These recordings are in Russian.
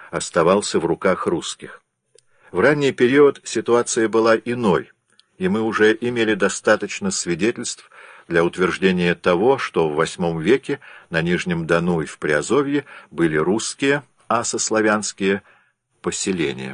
оставался в руках русских. В ранний период ситуация была иной, и мы уже имели достаточно свидетельств для утверждения того, что в VIII веке на Нижнем Дону и в Приазовье были русские, асославянские поселения.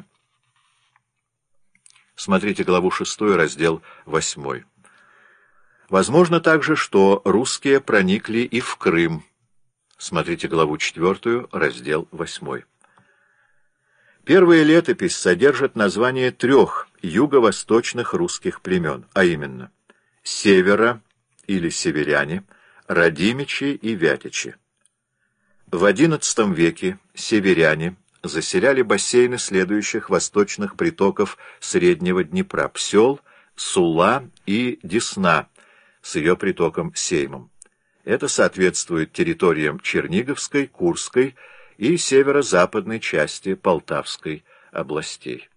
Смотрите главу 6, раздел 8. Возможно также, что русские проникли и в Крым. Смотрите главу 4, раздел 8. Первая летопись содержит название 3 юго-восточных русских племен, а именно Севера или северяне, Радимичи и Вятичи. В XI веке северяне заселяли бассейны следующих восточных притоков Среднего Днепра: Псел, Сула и Десна с ее притоком Сеймом. Это соответствует территориям Черниговской, Курской и северо-западной части Полтавской областей.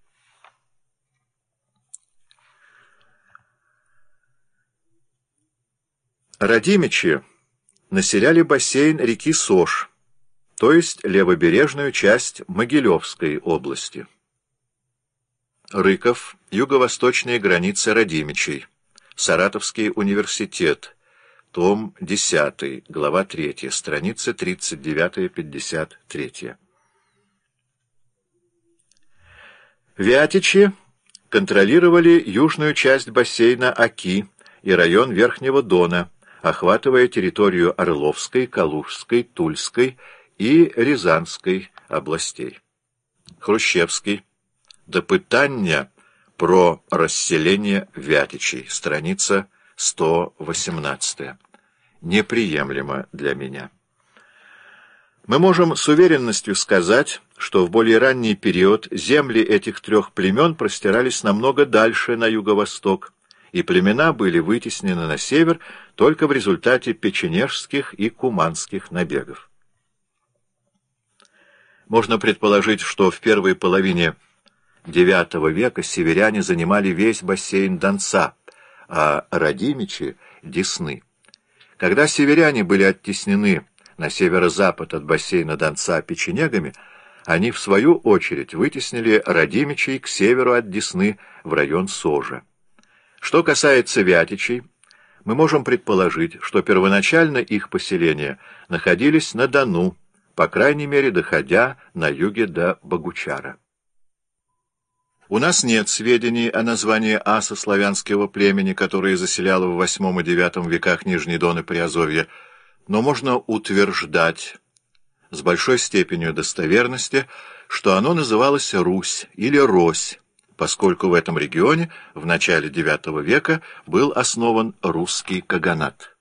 Радимичи населяли бассейн реки Сож, то есть левобережную часть Могилевской области. Рыков — юго-восточные границы Радимичей. Саратовский университет. Том 10, глава 3, страницы 39-53. Вятичи контролировали южную часть бассейна Оки и район Верхнего Дона, охватывая территорию Орловской, Калужской, Тульской и Рязанской областей. Хрущевский. Допытання про расселение Вятичей. Страница 118. Неприемлемо для меня. Мы можем с уверенностью сказать, что в более ранний период земли этих 3 племен простирались намного дальше на юго-восток, и племена были вытеснены на север только в результате печенежских и куманских набегов. Можно предположить, что в первой половине IX века северяне занимали весь бассейн Донца, а Радимичи — Десны. Когда северяне были оттеснены на северо-запад от бассейна Донца печенегами, они, в свою очередь, вытеснили Радимичей к северу от Десны в район Сожа. Что касается Вятичей, мы можем предположить, что первоначально их поселения находились на Дону, по крайней мере, доходя на юге до Богучара. У нас нет сведений о названии асославянского племени, которое заселяло в VIII и IX веках Нижний Дон и Приазовье, но можно утверждать с большой степенью достоверности, что оно называлось Русь или Рось, поскольку в этом регионе в начале IX века был основан русский каганат.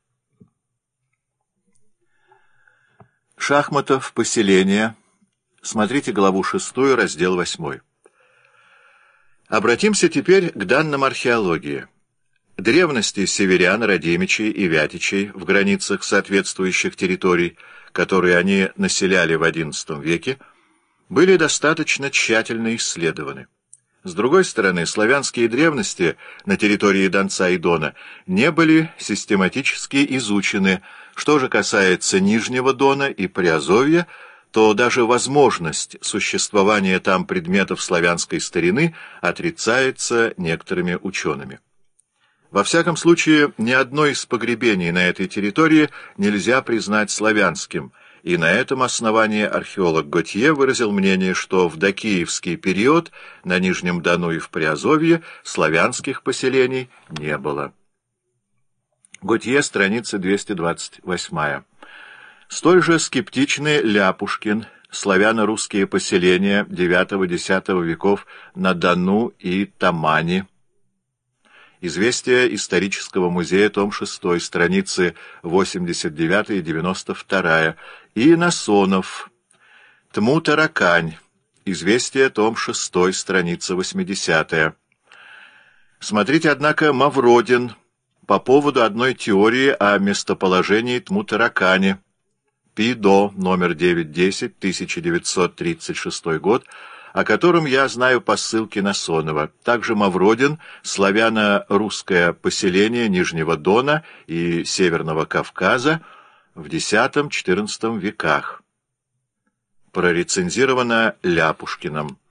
Шахматов. Поселение. Смотрите главу 6, раздел 8. Обратимся теперь к данным археологии. Древности северян, Радимичей и Вятичей в границах соответствующих территорий, которые они населяли в XI веке, были достаточно тщательно исследованы. С другой стороны, славянские древности на территории Донца и Дона не были систематически изучены. Что же касается Нижнего Дона и Приазовья, то даже возможность существования там предметов славянской старины отрицается некоторыми учеными. Во всяком случае, ни одно из погребений на этой территории нельзя признать славянским, и на этом основании археолог Готье выразил мнение, что в докиевский период на Нижнем Дону и в Приазовье славянских поселений не было. Готье, страница 228. Столь же скептичны Ляпушкин. Славяно-русские поселения IX-X веков на Дону и Тамани. Известия исторического музея, том 6, страницы 89 и 92. И Насонов. Тму-Таракань. Известия, том 6, страница 80. Смотрите, однако, Мавродин по поводу одной теории о местоположении Тму-Таракани. Пидо, номер 910, 1936 год, о котором я знаю по ссылке Насонова. Также Мавродин, славяно-русское поселение Нижнего Дона и Северного Кавказа в X-XIV веках. прорецензирована Ляпушкиным.